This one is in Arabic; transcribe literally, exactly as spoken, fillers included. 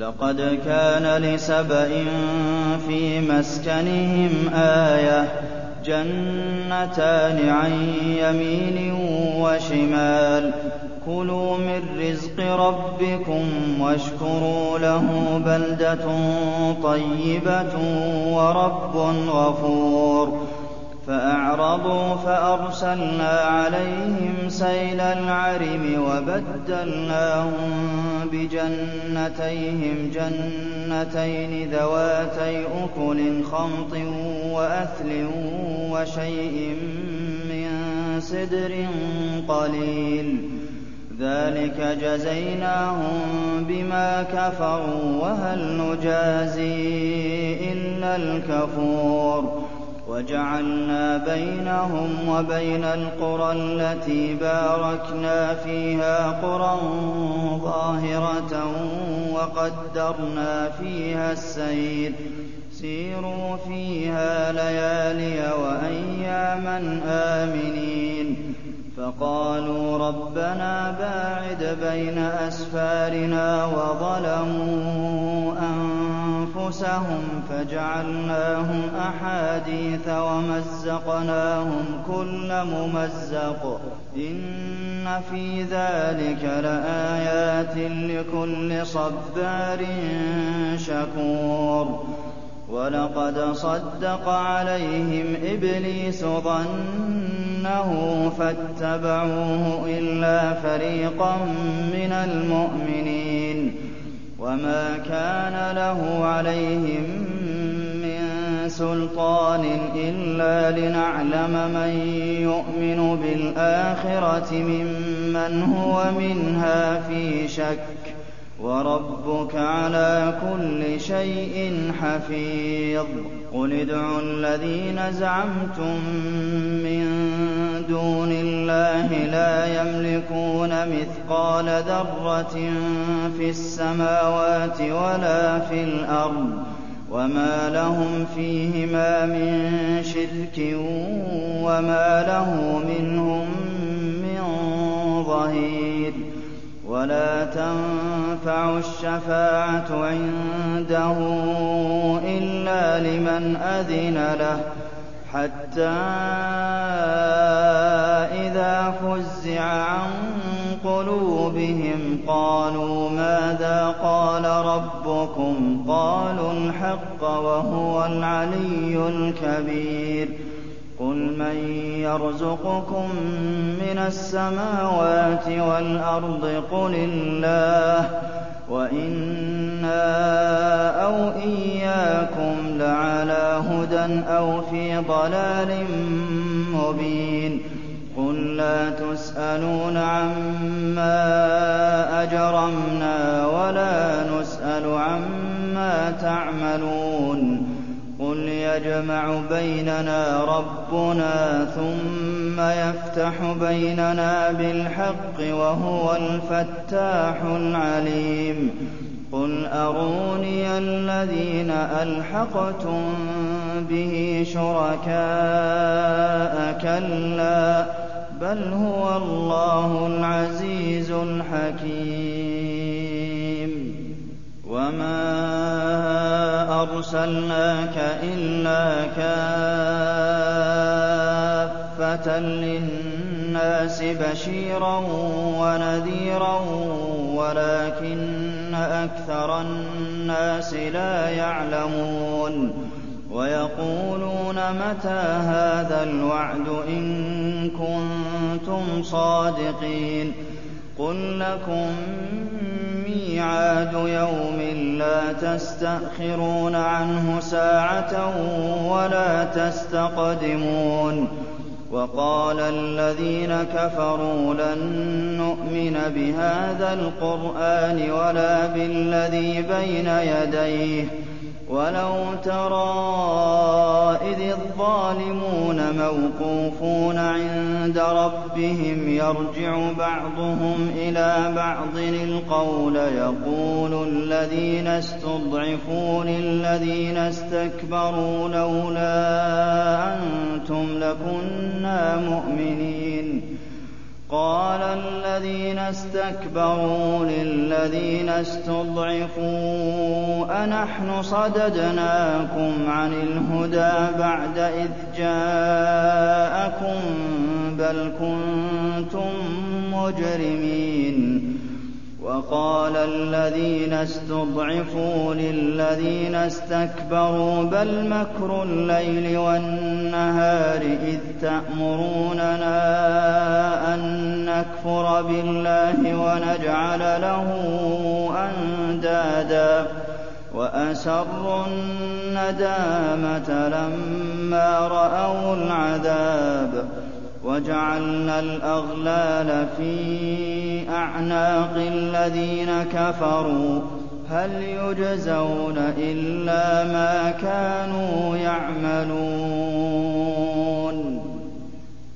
لقد كان لسبإ في مسكنهم آية جنتان عن يمين وشمال كلوا من رزق ربكم واشكروا له بلدة طيبة ورب غفور فأعرضوا فأرسلنا عليهم سيل العرم وبدلناهم بجنتيهم جنتين ذواتي أكل خمط وأثل وشيء من سدر قليل ذلك جزيناهم بما كفروا وهل نجازي إلا الكفور وجعلنا بينهم وبين القرى التي باركنا فيها قرى ظاهرة وقدرنا فيها السير سيروا فيها ليالي وأياما آمنين فقالوا ربنا باعد بين أسفارنا وظلموا أنفسهم فجعلناهم أحاديث ومزقناهم كل ممزق إن في ذلك لآيات لكل صبار شكور ولقد صدق عليهم إبليس ظنه فاتبعوه إلا فريقا من المؤمنين وما كان له عليهم من سلطان إلا لنعلم من يؤمن بالآخرة ممن هو منها في شك وربك على كل شيء حفيظ قل ادعوا الذين زعمتم من دون الله لا يملكون مثقال ذرة في السماوات ولا في الأرض وما لهم فيهما من شرك وما له منهم من ظهير ولا تنفع الشفاعة عنده إلا لمن أذن له حتى إذا فزع عن قلوبهم قالوا ماذا قال ربكم قالوا الحق وهو العلي الكبير قل من يرزقكم من السماوات والأرض قل الله وإنا أو إياكم لعلى هدى أو في ضلال مبين قل لا تسألون عما أجرمنا ولا نسأل عما تعملون قل يجمع بيننا ربنا ثم يفتح بيننا بالحق وهو الفتاح العليم قل أروني الذين ألحقتم به شركاء كلا بل هو الله العزيز الحكيم وما أرسلناك إلا كافة للناس بشيرا ونذيرا ولكن أكثر الناس لا يعلمون ويقولون متى هذا الوعد إن كنتم صادقين قل لكم ميعاد يوم لا تستأخرون عنه ساعة ولا تستقدمون وقال الذين كفروا لن نؤمن بهذا القرآن ولا بالذي بين يديه ولو ترى إذ الظالمون موقوفون عند ربهم يرجع بعضهم إلى بعض القول يقول الذين استضعفوا للذين استكبروا لولا أنتم لكنا مؤمنين قَالَ الَّذِينَ اسْتَكْبَرُوا لِلَّذِينَ اسْتُضْعِفُوا أَنَحْنُ صَدَدْنَاكُمْ عَنِ الْهُدَىٰ بَعْدَ إِذْ جَاءَكُم ۖ بَلْ كُنتُم مُّجْرِمِينَ وَقَالَ الَّذِينَ اسْتُضْعِفُوا لِلَّذِينَ اسْتَكْبَرُوا بَلْ مَكْرُ اللَّيْلِ وَالنَّهَارِ إِذْ تَأْمُرُونَنَا أَن نَّكْفُرَ بِاللَّهِ وَنَجْعَلَ لَهُ أَندَادًا ۚ وَأَسَرُّوا النَّدَامَةَ لَمَّا رَأَوُا الْعَذَابَ وَجَعَلْنَا الْأَغْلَالَ فِي أَعْنَاقِ الَّذِينَ كَفَرُوا هَلْ يُجْزَوْنَ إِلَّا مَا كَانُوا يَعْمَلُونَ